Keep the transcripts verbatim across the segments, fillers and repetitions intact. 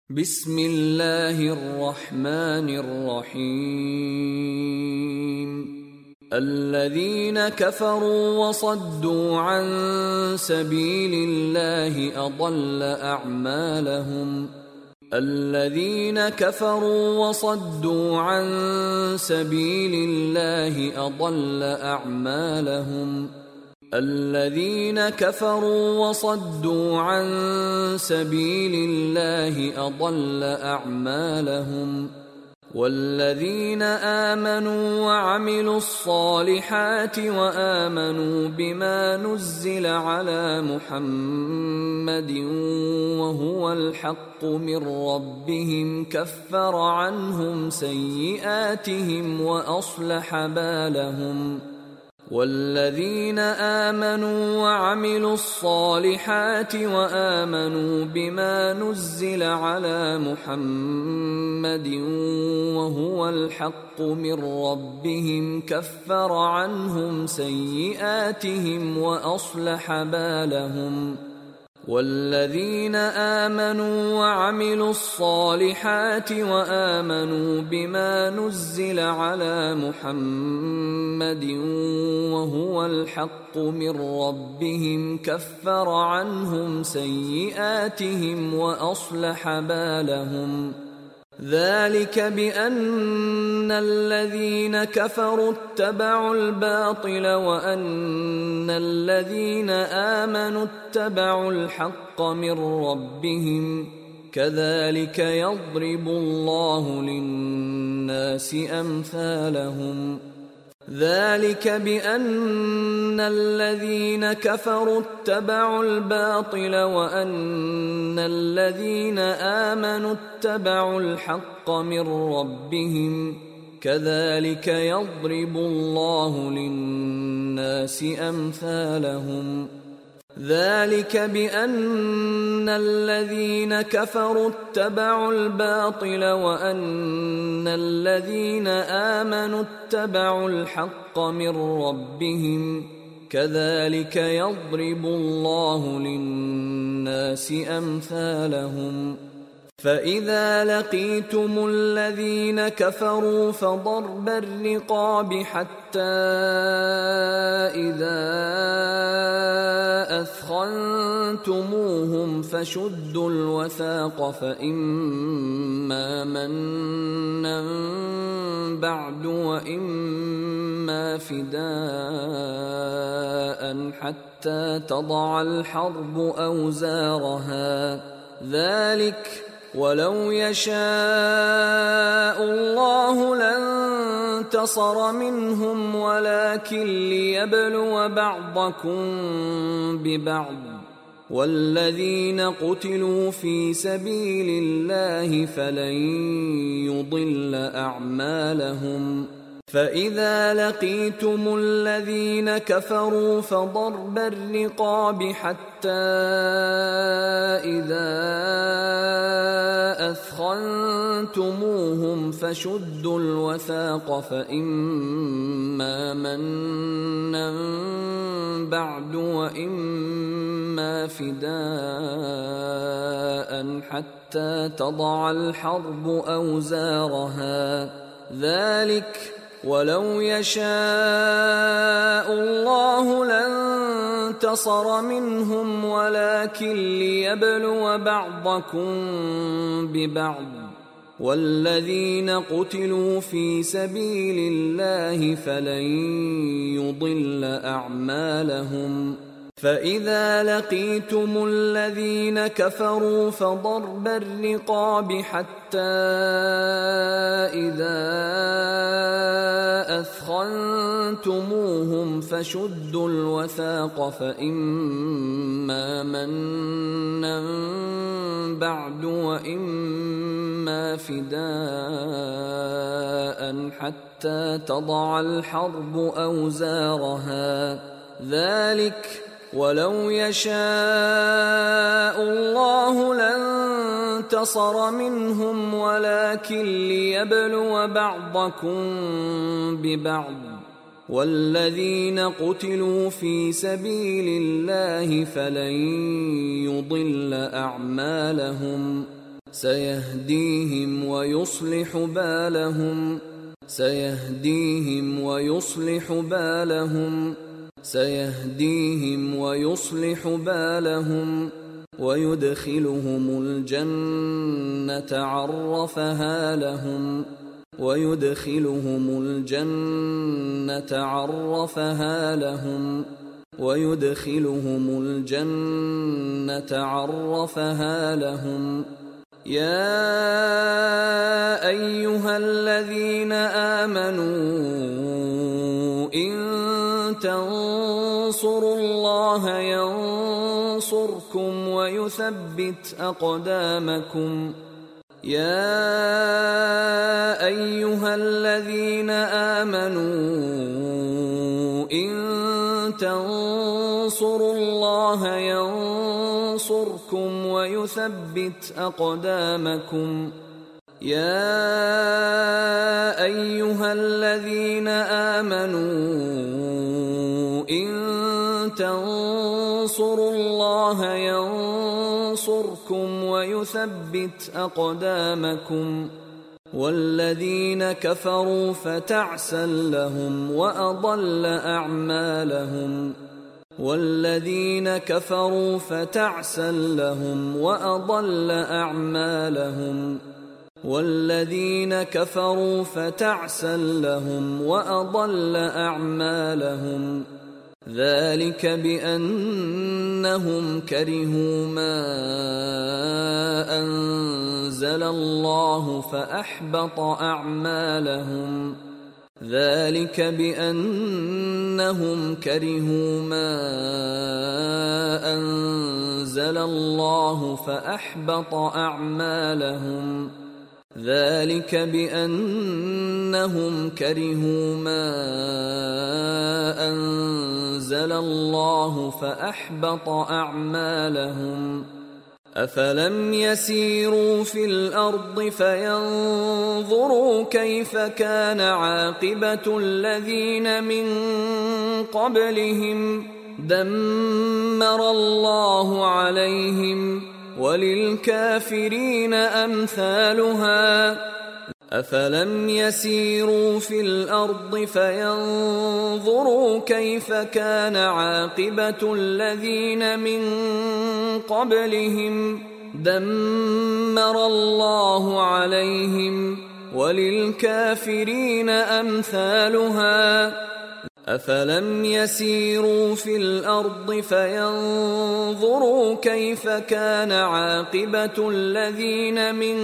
بسم الله الرحمن الرحيم. الذين كفروا وصدوا عن سبيل الله أضل أعمالهم الذين كفروا وصدوا عن سبيل الله أضل أعمالهم الذين كفروا وصدوا عن سبيل الله أضل أعمالهم والذين آمنوا وعملوا الصالحات وآمنوا بما نزل على محمد وهو الحق من ربهم كفر عنهم سيئاتهم وأصلح بالهم والذين آمنوا وعملوا الصالحات وآمنوا بما نزل على محمد وهو الحق من ربهم كفر عنهم سيئاتهم وأصلح بالهم والذين آمنوا وعملوا الصالحات وآمنوا بما نزل على محمد وهو الحق من ربهم كفر عنهم سيئاتهم وأصلح بالهم ذلك بأن الذين كفروا اتبعوا الباطل وأن الذين آمنوا اتبعوا الحق من ربهم كذلك يضرب الله للناس أمثالهم ذلك بأن الذين كفروا اتبعوا الباطل وأن الذين آمنوا اتبعوا الحق من ربهم كذلك يضرب الله للناس أمثالهم ذلك بأن الذين كفروا اتبعوا الباطل وأن الذين آمنوا اتبعوا الحق من ربهم كذلك يضرب الله للناس أمثالهم فإذا لقيتم الذين كفروا فضرب الرقاب حتى إذا أثخنتموهم فشدوا الوثاق فإما منا بعد وإما فداء حتى تضع الحرب أوزارها ذلك ولو يشاء الله لانتصر منهم ولكن ليبلو بعضكم ببعض والذين قتلوا في سبيل الله فلن يضل أعمالهم فإذا لقيتم الذين كفروا فضرب الرقاب حتى إذا أثخنتموهم فشدوا الوثاق فإما منا بعد وإما فداء حتى تضع الحرب أوزارها ذلك ولو يشاء الله لانتصر منهم ولكن ليبلو بعضكم ببعض والذين قتلوا في سبيل الله فلن يضل أعمالهم فإذا لقيتم الذين كفروا فضرب الرقاب حتى إذا أثخنتموهم فشدوا الوثاق فإما منا بعد وإما فداء حتى تضع الحرب أوزارها ذلك ولو يشاء الله لانتصر منهم ولكن ليبلو بعضكم ببعض والذين قتلوا في سبيل الله فلن يضل أعمالهم سيهديهم ويصلح بالهم سيهديهم ويصلح بالهم سيهديهم ويصلح بالهم ويدخلهم الجنة عرفها لهم ويدخلهم الجنة عرفها لهم ويدخلهم الجنة عرفها لهم يا أيها الذين آمنوا إن تنصروا الله ينصركم ويثبت أقدامكم يا أيها الذين آمنوا إن تنصروا الله ينصركم ويثبت أقدامكم يا أيها الذين آمنوا إن تنصروا الله ينصركم ويثبت أقدامكم والذين كفروا فتعسا لهم وأضل أعمالهم والذين كفروا فتعسا لهم وأضل أعمالهم والذين كفروا فتعسا لهم وأضل أعمالهم ذلك بأنهم كرهوا ما أنزل الله فأحبط أعمالهم ذلك بأنهم كرهوا ما أنزل الله فأحبط أعمالهم ذلك بأنهم كرهوا ما أنزل الله فأحبط أعمالهم أفلم يسيروا في الأرض فينظروا كيف كان عاقبة الذين من قبلهم دمر الله عليهم وللكافرين أمثالها أفلم يسيروا في الأرض فينظروا كيف كان عاقبة الذين من قبلهم دمر الله عليهم وللكافرين أمثالها أفلم يسيروا في الأرض فينظروا كيف كان عاقبة الذين من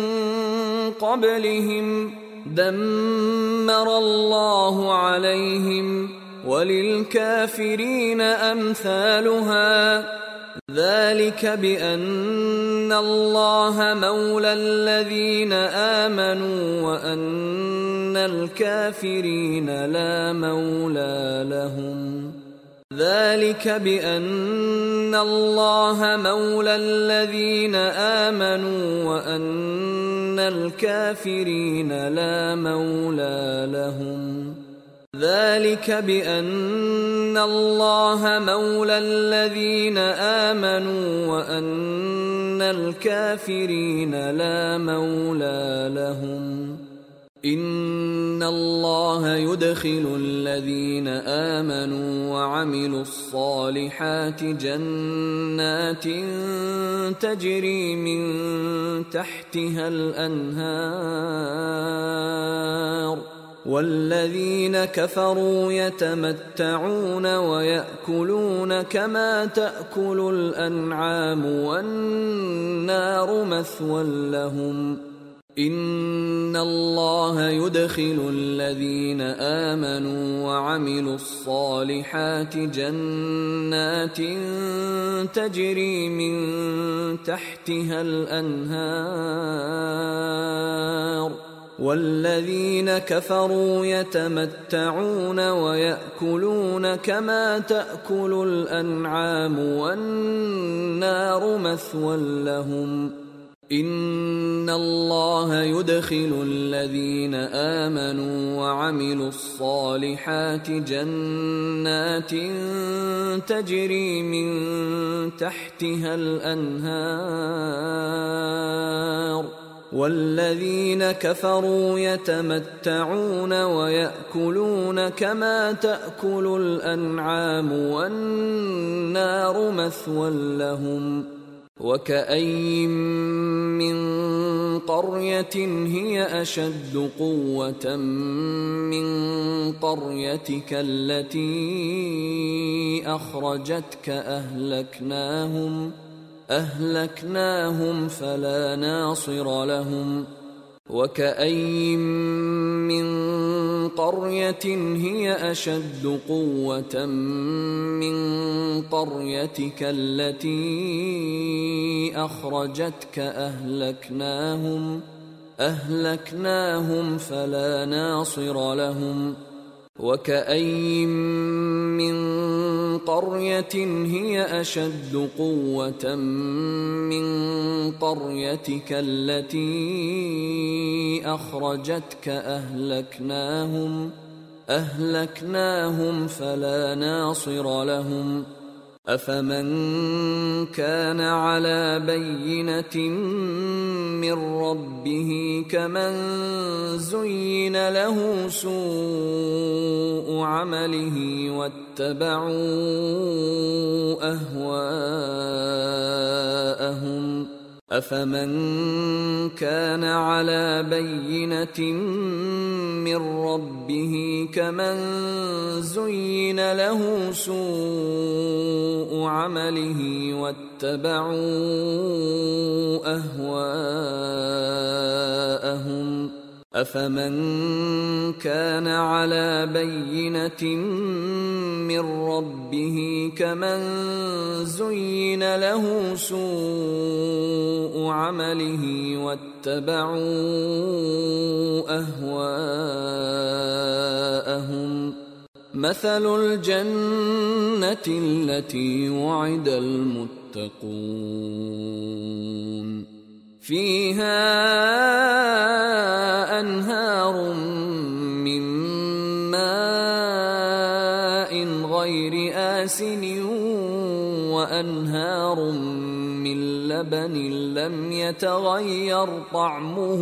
قبلهم دمر الله عليهم وللكافرين أمثالها ذلك بأن الله مولى الذين آمنوا وأن الكافرين لا مولى لهم ذلك بأن الله مولى الذين آمنوا وأن الكافرين لا مولى لهم ذلك بأن الله مولى الذين آمنوا وأن الكافرين لا مولى لهم إن الله يدخل الذين آمنوا وعملوا الصالحات جنات تجري من تحتها الأنهار والذين كفروا يتمتعون ويأكلون كما تأكل الأنعام والنار مثوى لهم إن الله يدخل الذين آمنوا وعملوا الصالحات جنات تجري من تحتها الأنهار والذين كفروا يتمتعون ويأكلون كما تأكل الأنعام والنار مثوى لهم إن الله يدخل الذين آمنوا وعملوا الصالحات جنات تجري من تحتها الأنهار والذين كفروا يتمتعون ويأكلون كما تأكل الأنعام والنار مثوى لهم وكأين من قرية هي أشد قوة من قريتك التي أخرجتك أهلكناهم أهلكناهم فلا ناصر لهم وكأين من قرية هي أشد قوة من قريتك التي أخرجتك أهلكناهم أهلكناهم فلا ناصر لهم وكأين من قرية هي أشد قوة من قريتك التي أخرجتك أهلكناهم أهلكناهم فلا ناصر لهم أفمن كان على بينة من ربه كمن زين له سوء عمله واتبعوا أهواءهم أفمن كان على بينة من ربه كمن زين له سوء عمله واتبعوا أهواءهم أفمن كان على بينة من ربه كمن زين له سوء عمله واتبعوا أهواءهم مثل الجنة التي وعد المتقون فيها أنهار من ماء غير آسن وأنهار من لبن لم يتغير طعمه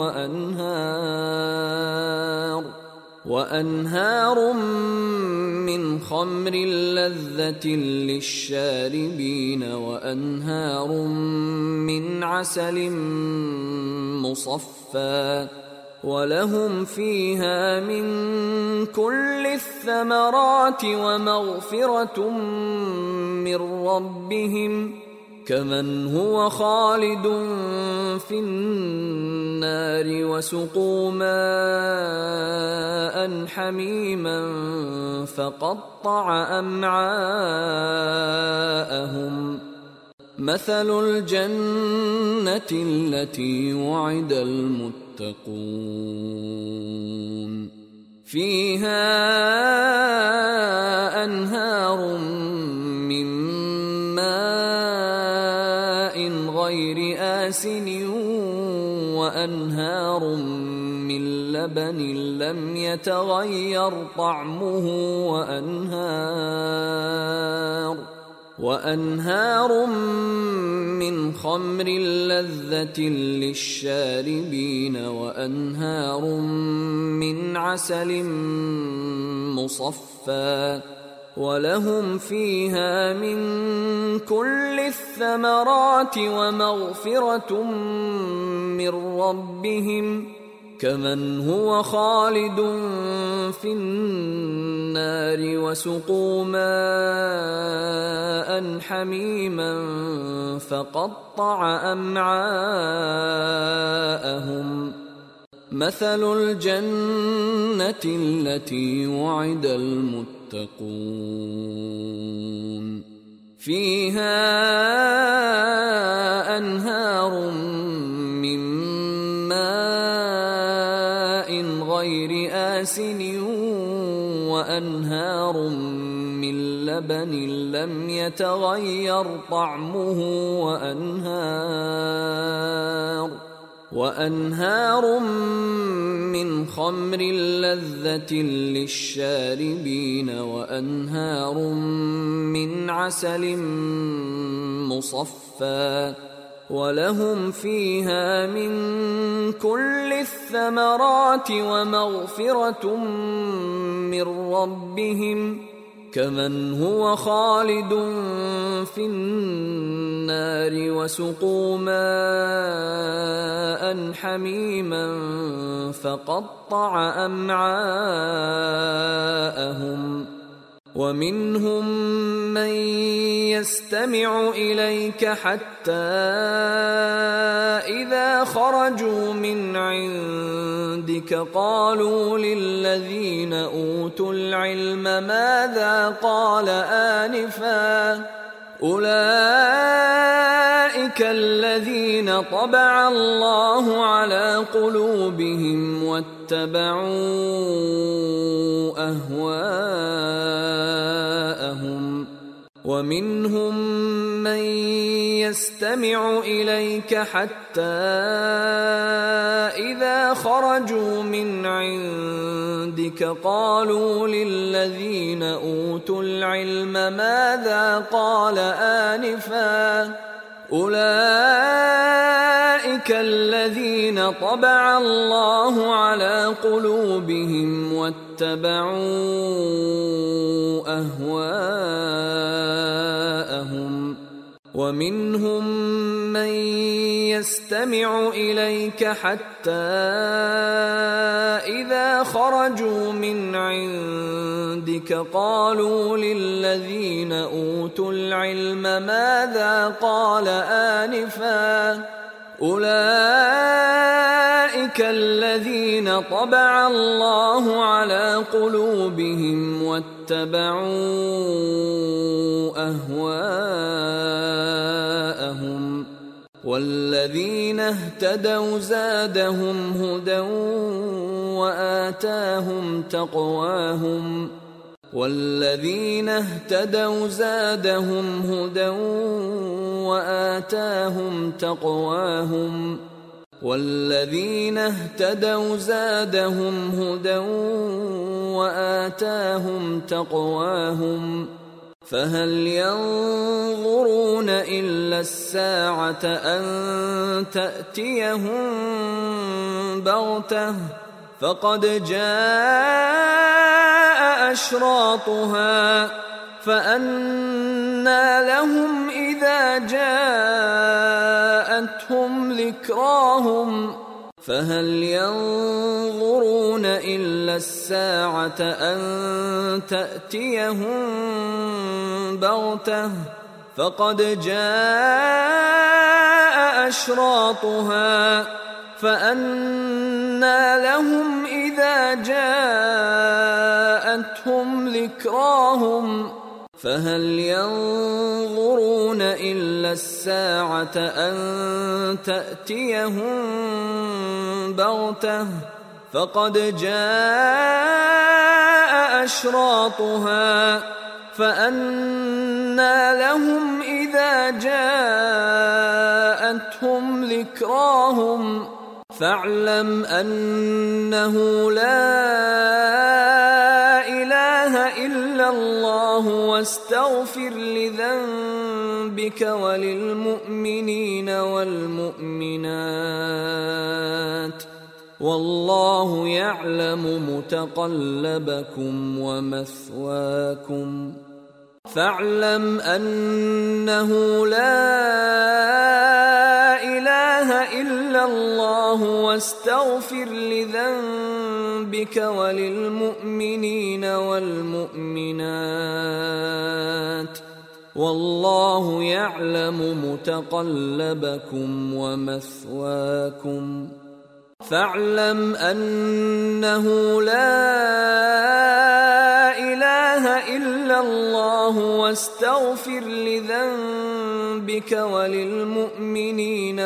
وأنهار وأنهار من خمر لذة للشاربين وأنهار من عسل مصفى ولهم فيها من كل الثمرات ومغفرة من ربهم كمن هو خالد في النار وسقوا ماء حميما فقطع أمعاءهم مثل الجنة التي وعد المتقون فيها أنهار من ماء غير آسن وأنهار من لبن لم يتغير طعمه وأنهار وأنهار من خمر لذة للشاربين وأنهار من عسل مصفى ولهم فيها من كل الثمرات ومغفرة من ربهم كمن هو خالد في النار وسقوا ماء حميما فقطع أمعاءهم مثل الجنة التي وعد المتقون فيها أنهار من ماء غير آسن وأنهار من لبن لم يتغير طعمه وأنهار وأنهار من خمر لذة للشاربين وأنهار من عسل مصفى ولهم فيها من كل الثمرات ومغفرة من ربهم كمن هو خالد في النار وسقوا ماء حميما فقطع أمعاءهم ومنهم من يستمع إليك حتى إذا خرجوا من عندك قالوا للذين أوتوا العلم ماذا قال آنفا أولئك الذين طبع الله على قلوبهم واتبعوا أهواءهم ومنهم من يستمع إليك حتى إذا خرجوا من عندك قالوا للذين أوتوا العلم ماذا قال آنفا أولئك الذين طبع الله على قلوبهم واتبعوا أهواءهم ومنهم من يستمع إليك حتى إذا خرجوا من عندك قالوا للذين أوتوا العلم ماذا قال آنفا أولئك الذين طبع الله على قلوبهم واتبعوا أهواءهم والذين اهتدوا زادهم هدى وآتاهم تقواهم والذين اهتدوا زادهم هدى وآتاهم تقواهم والذين اهتدوا زادهم هدى وآتاهم تقواهم فهل ينظرون إلا الساعة أن تأتيهم بغتة فقد جاء أشراطها فأنى لهم إذا جاءتهم ذكراهم فهل ينظرون إلا الساعة أن تأتيهم بغتة فقد جاء أشراطها فأنى لهم إذا جاءتهم ذكراهم فهل ينظرون إلا الساعة أن تأتيهم بغتة فقد جاء أشراطها فأنى لهم إذا جاءتهم ذكراهم فاعلم أنه لا إله إلا الله واستغفر لذنبك وللمؤمنين والمؤمنات والله يعلم متقلبكم ومثواكم فاعلم أنه لا إله إلا الله واستغفر لذنبك وللمؤمنين والمؤمنات والله يعلم متقلبكم ومثواكم فاعلم أنه لا إله إلا الله واستغفر لذنبك وللمؤمنين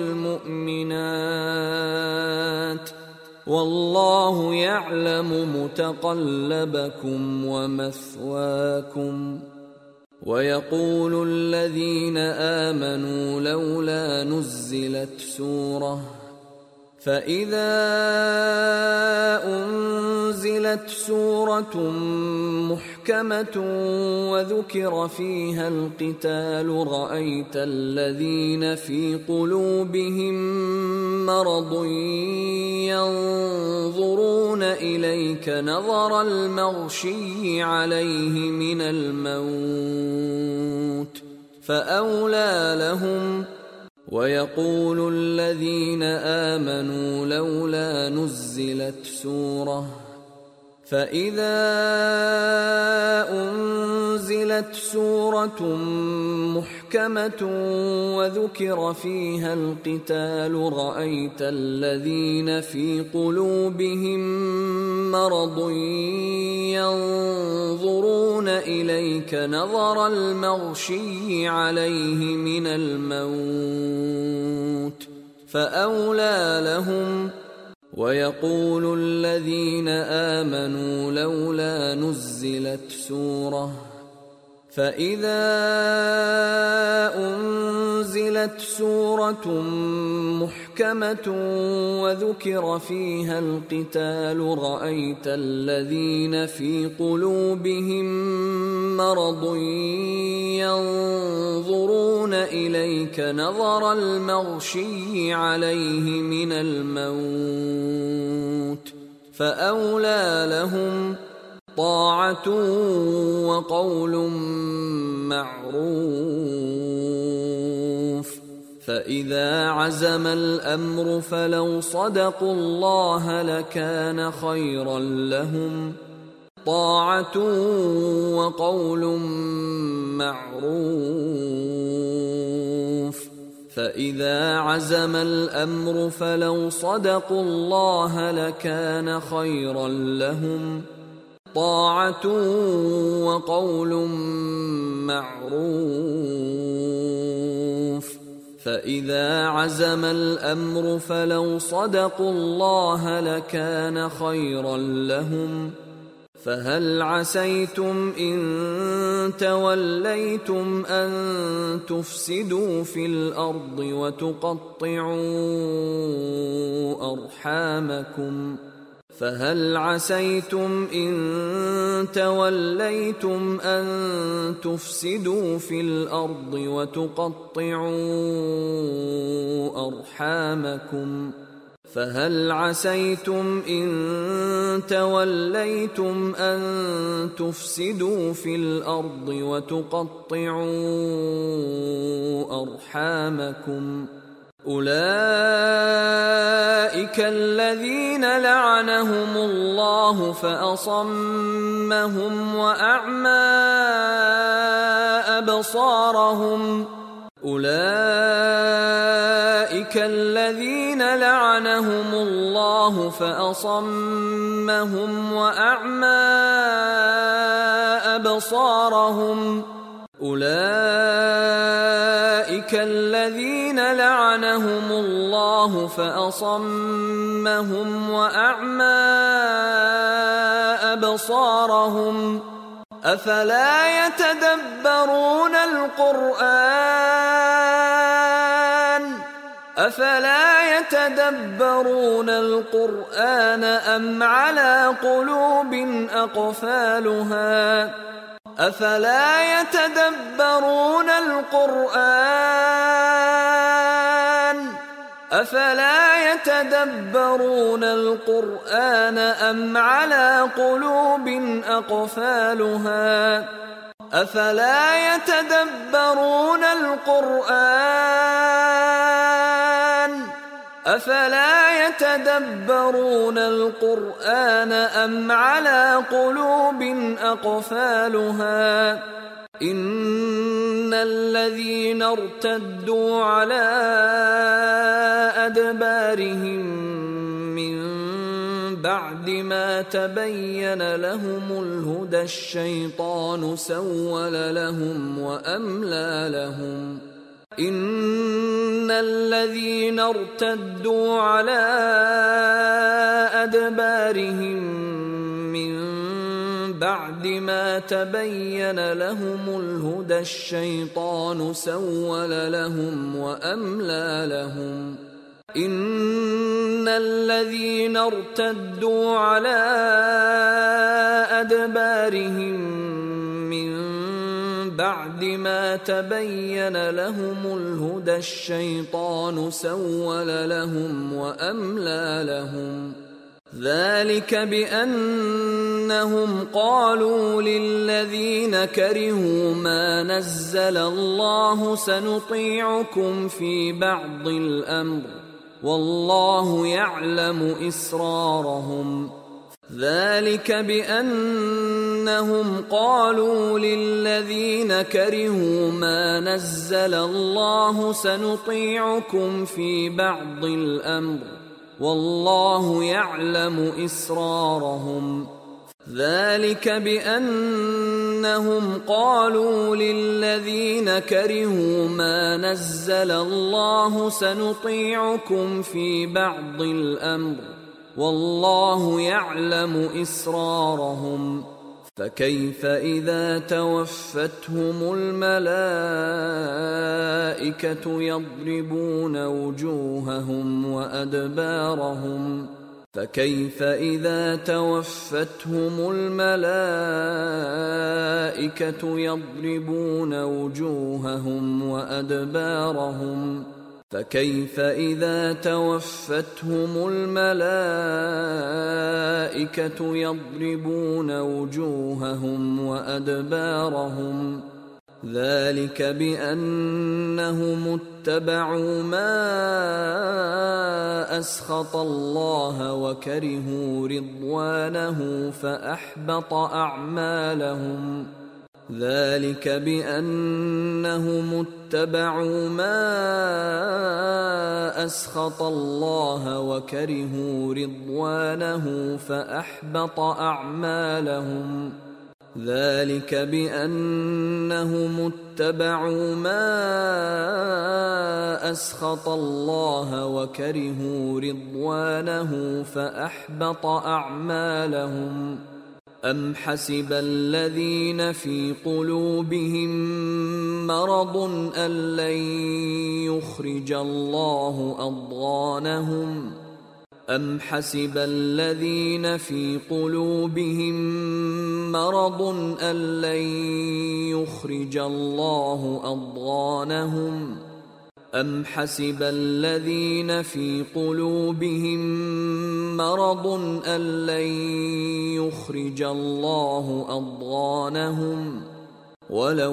والمؤمنات والله يعلم متقلبكم ومثواكم ويقول الذين آمنوا لولا نزلت سورة فإذا أنزلت أنزلت سورة محكمة وذكر فيها القتال رأيت الذين في قلوبهم مرض ينظرون إليك نظر المغشي عليه من الموت فأولى لهم. ويقول الذين آمنوا لولا نزلت سورة فإذا أنزلت سورة محكمة وذكر فيها القتال رأيت الذين في قلوبهم مرض ينظرون إليك نظر المغشي عليه من الموت فأولى لهم. ويقول الذين آمنوا لولا نزلت سورة فإذا أنزلت سورة محكمة وذكر فيها القتال رأيت الذين في قلوبهم مرض ينظرون إليك نظر المغشي عليه من الموت فأولى لهم طاعة وقول معروف. فإذا عزم الأمر فلو صدقوا الله لكان خيرا لهم طاعة وقول معروف. فإذا عزم الأمر فلو صدقوا الله لكان خيرا لهم طاعة وقول معروف. فإذا عزم الأمر فلو صدقوا الله لكان خيرا لهم. فهل عسيتم إن توليتم أن تفسدوا في الأرض وتقطعوا أرحامكم فهل عسيتم إن توليتم أن تفسدوا في الأرض وتقطعوا أرحامكم فهل عسيتم إن توليتم أن تفسدوا في الأرض وتقطعوا أرحامكم أولئك الذين لعنهم الله فأصمهم وأعمى أبصارهم أولئك الذين لعنهم الله فأصمهم وأعمى أبصارهم أولئك الذين لعنهم الله فأصمهم وأعمى أبصارهم أفلا يتدبرون القرآن أفلا يتدبرون القرآن أم على قلوب أقفالها أفلا يتدبرون القرآن أفلا يتدبرون القرآن أم على قلوب أقفالها أفلا يتدبرون القرآن أفلا يتدبرون القرآن أم على قلوب أقفالها إن الذين ارتدوا على أدبارهم من بعد ما تبين لهم الهدى الشيطان سول لهم وأملى لهم إن الذين ارتدوا على أدبارهم من بعد ما تبين لهم الهدى الشيطان سول لهم وأملى لهم إن الذين ارتدوا على أدبارهم من بعد ما تبين لهم الهدى الشيطان سول لهم وأملى لهم ذلك بأنهم قالوا للذين كرهوا ما نزل الله سنطيعكم في بعض الأمر والله يعلم إسرارهم ذلك بأنهم قالوا للذين كرهوا ما نزل الله سنطيعكم في بعض الأمر والله يعلم إسرارهم ذلك بأنهم قالوا للذين كرهوا ما نزل الله سنطيعكم في بعض الأمر والله يعلم إسرارهم فكيف إذا توفتهم الملائكة يضربون وجوههم وأدبارهم فكيف إذا توفتهم الملائكة يضربون وجوههم وأدبارهم فكيف إذا توفتهم الملائكة يضربون وجوههم وأدبارهم ذلك بأنهم اتبعوا ما أسخط الله وكرهوا رضوانه فأحبط أعمالهم ذلك بأنهم اتبعوا ما أسخط الله وكرهوا رضوانه فأحبط أعمالهم ذلك بأنهم اتبعوا ما أسخط الله وكرهوا رضوانه فأحبط أعمالهم أم حسب الذين في قلوبهم مرض أن لن يخرج الله أضغانهم أم حسب الذين في قلوبهم مرض أن لن يخرج الله أضغانهم أم حسب الذين في قلوبهم مرض أن لن يخرج الله أضغانهم ولو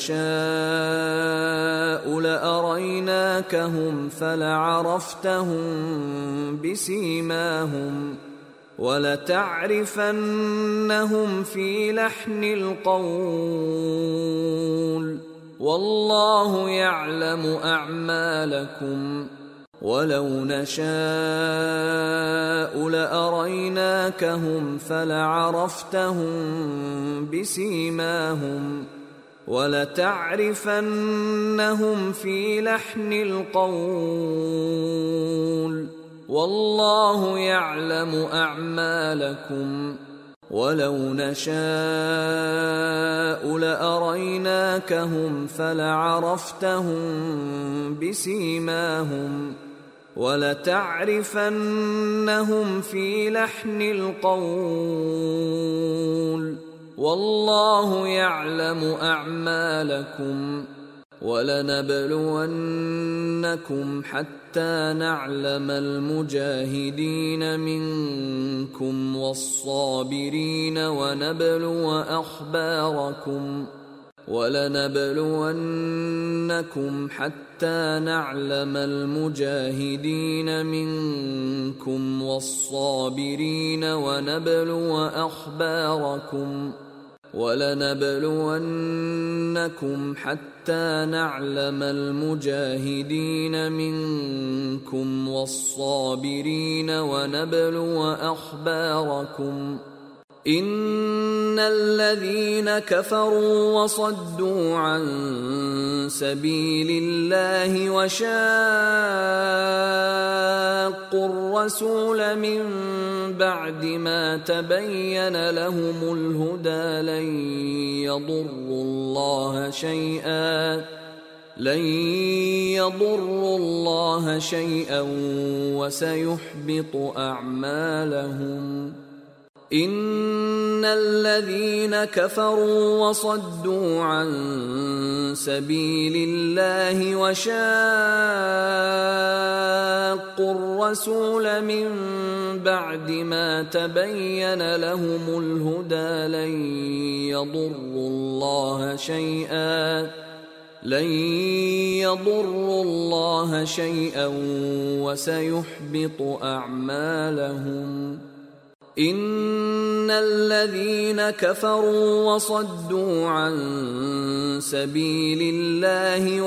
نشاء لأريناكهم فلعرفتهم بسيماهم ولتعرفنهم في لحن القول والله يعلم أعمالكم ولو نشاء لأريناكهم فلعرفتهم بسيماهم ولتعرفنهم في لحن القول والله يعلم أعمالكم ولو نشاء لأريناكهم فلعرفتهم بسيماهم ولتعرفنهم في لحن القول والله يعلم أعمالكم ولنبلونكم حتى نعلم المجاهدين منكم والصابرين ونبلو أخباركم ولنبلونكم حتى نعلم المجاهدين منكم والصابرين ونبلو أخباركم ولنبلونكم حتى نعلم المجاهدين منكم والصابرين ونبلو أخباركم إن الذين كفروا وصدوا عن سبيل الله وشاقوا الرسول من بعد ما تبين لهم الهدى لن يضروا الله شيئا لن يضروا الله شيئا وسيحبط أعمالهم. إن الذين كفروا وصدوا عن سبيل الله وشاقوا الرسول من بعد ما تبين لهم الهدى لن يضروا الله شيئا لن يضروا الله شيئا وسيحبط أعمالهم. إن الذين كفروا وصدوا عن سبيل الله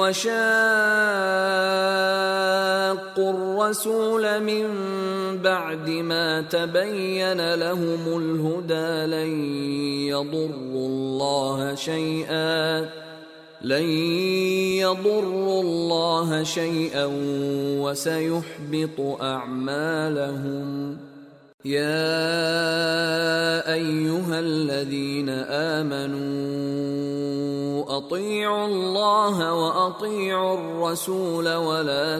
وشاقوا الرسول من بعد ما تبين لهم الهدى لن يضروا الله شيئا لن يضروا الله شيئا وسيحبط أعمالهم. يا أيها الذين آمنوا أطيعوا الله وأطيعوا الرسول ولا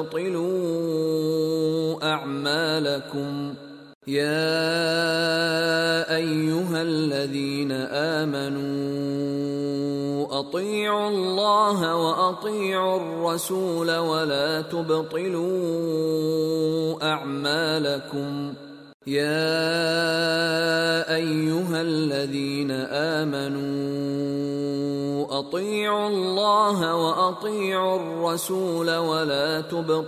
تبطلوا أعمالكم. يا أيها الذين آمنوا أطيعوا الله وأطيعوا الرسول ولا تبطلوا أعمالكم. يا أيها الذين آمنوا أطيعوا الله وأطيعوا الرسول ولا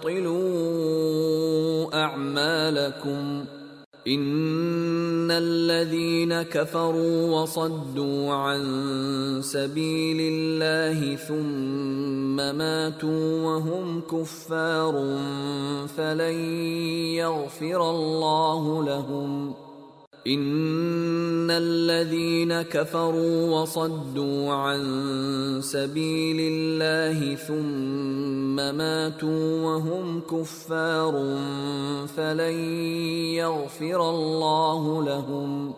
تبطلوا أعمالكم. إن الذين كفروا وصدوا عن سبيل الله ثم ماتوا وهم كفار فلن يغفر الله لهم. إن الذين كفروا وصدوا عن سبيل الله ثم ماتوا وهم كفار فلن يغفر الله لهم.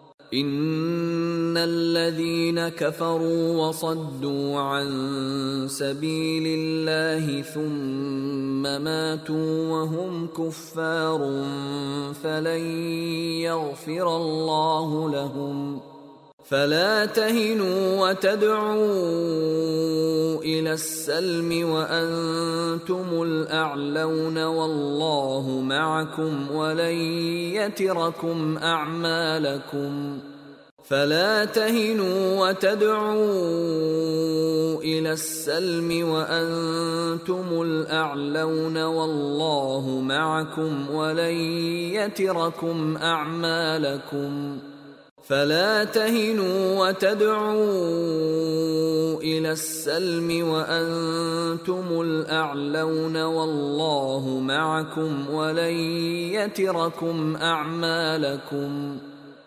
إن الذين كفروا وصدوا عن سبيل الله ثم ماتوا وهم كفار فلن يغفر الله لهم. فلا تهنوا وتدعوا إلى السلم وأنتم الأعلون والله معكم ولن يتركم أعمالكم. فلا تهنوا وتدعوا إلى السلم وأنتم الأعلون والله معكم ولن يتركم أعمالكم. فلا تهنوا وتدعوا إلى السلم وأنتم الأعلون والله معكم ولن يتركم أعمالكم.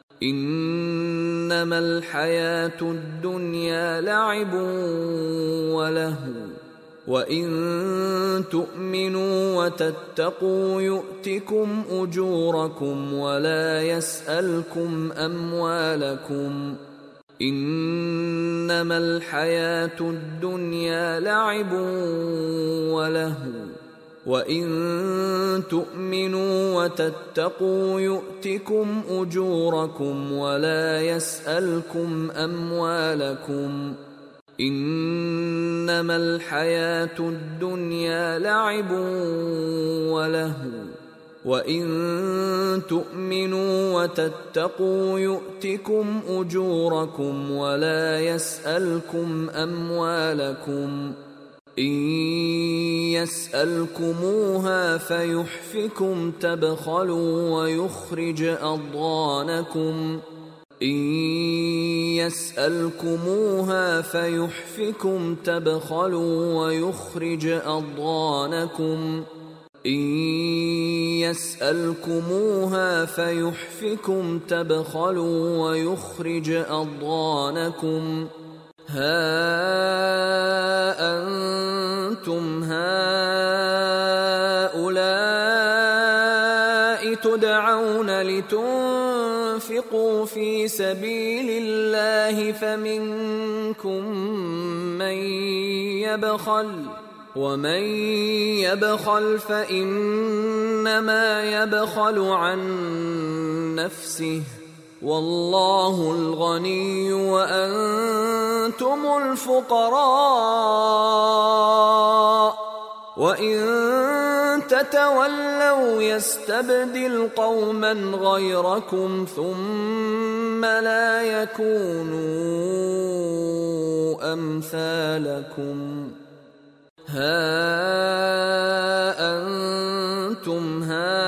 إنما الحياة الدنيا لعب ولهو وإن تؤمنوا وتتقوا يؤتكم أجوركم ولا يسألكم أموالكم. إنما الحياة الدنيا لعب ولهو وإن تؤمنوا وتتقوا يؤتكم أجوركم ولا يسألكم أموالكم. إنما الحياة الدنيا لعب ولهو وإن تؤمنوا وتتقوا يؤتكم أجوركم ولا يسألكم أموالكم. إن يسألكموها فيحفكم تبخلوا ويخرج أضغانكم. إن يسألكموها فيحفكم تبخلوا ويخرج أضغانكم. إن يسألكموها فيحفكم تبخلوا ويخرج أضغانكم. ها أنتم هؤلاء تدعون لتنفقوا في سبيل الله فمنكم من يبخل ومن يبخل فإنما يبخل عن نفسه والله الغني وأنتم الفقراء وإن تتولوا يستبدل قوما غيركم ثم لا يكونوا أمثالكم ها أنتم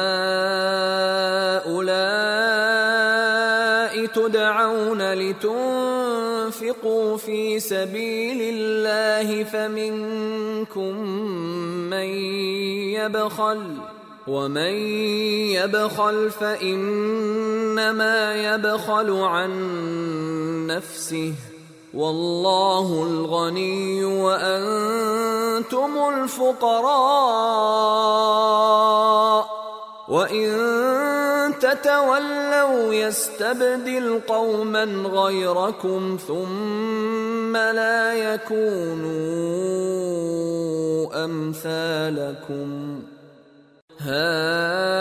هؤلاء تدعون لتنفقوا في سبيل الله فمنكم من يبخل ومن يبخل فإنما يبخل عن نفسه والله الغني وأنتم الفقراء وإن تتولوا يستبدل قوما غيركم ثم لا يكونوا أمثالكم ها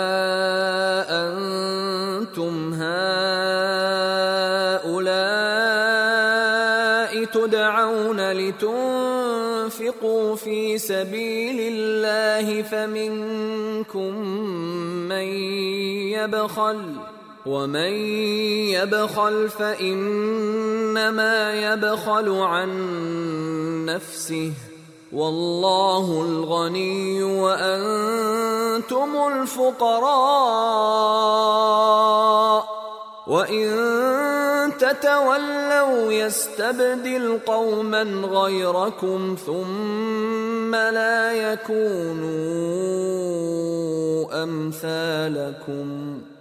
أنتم هؤلاء تدعون لتنفقوا في سبيل الله فمنكم من يبخل ومن يبخل فإنما يبخل عن نفسه والله الغني وأنتم الفقراء وإن تتولوا يستبدل قوما غيركم ثم لا يكونوا أمثالكم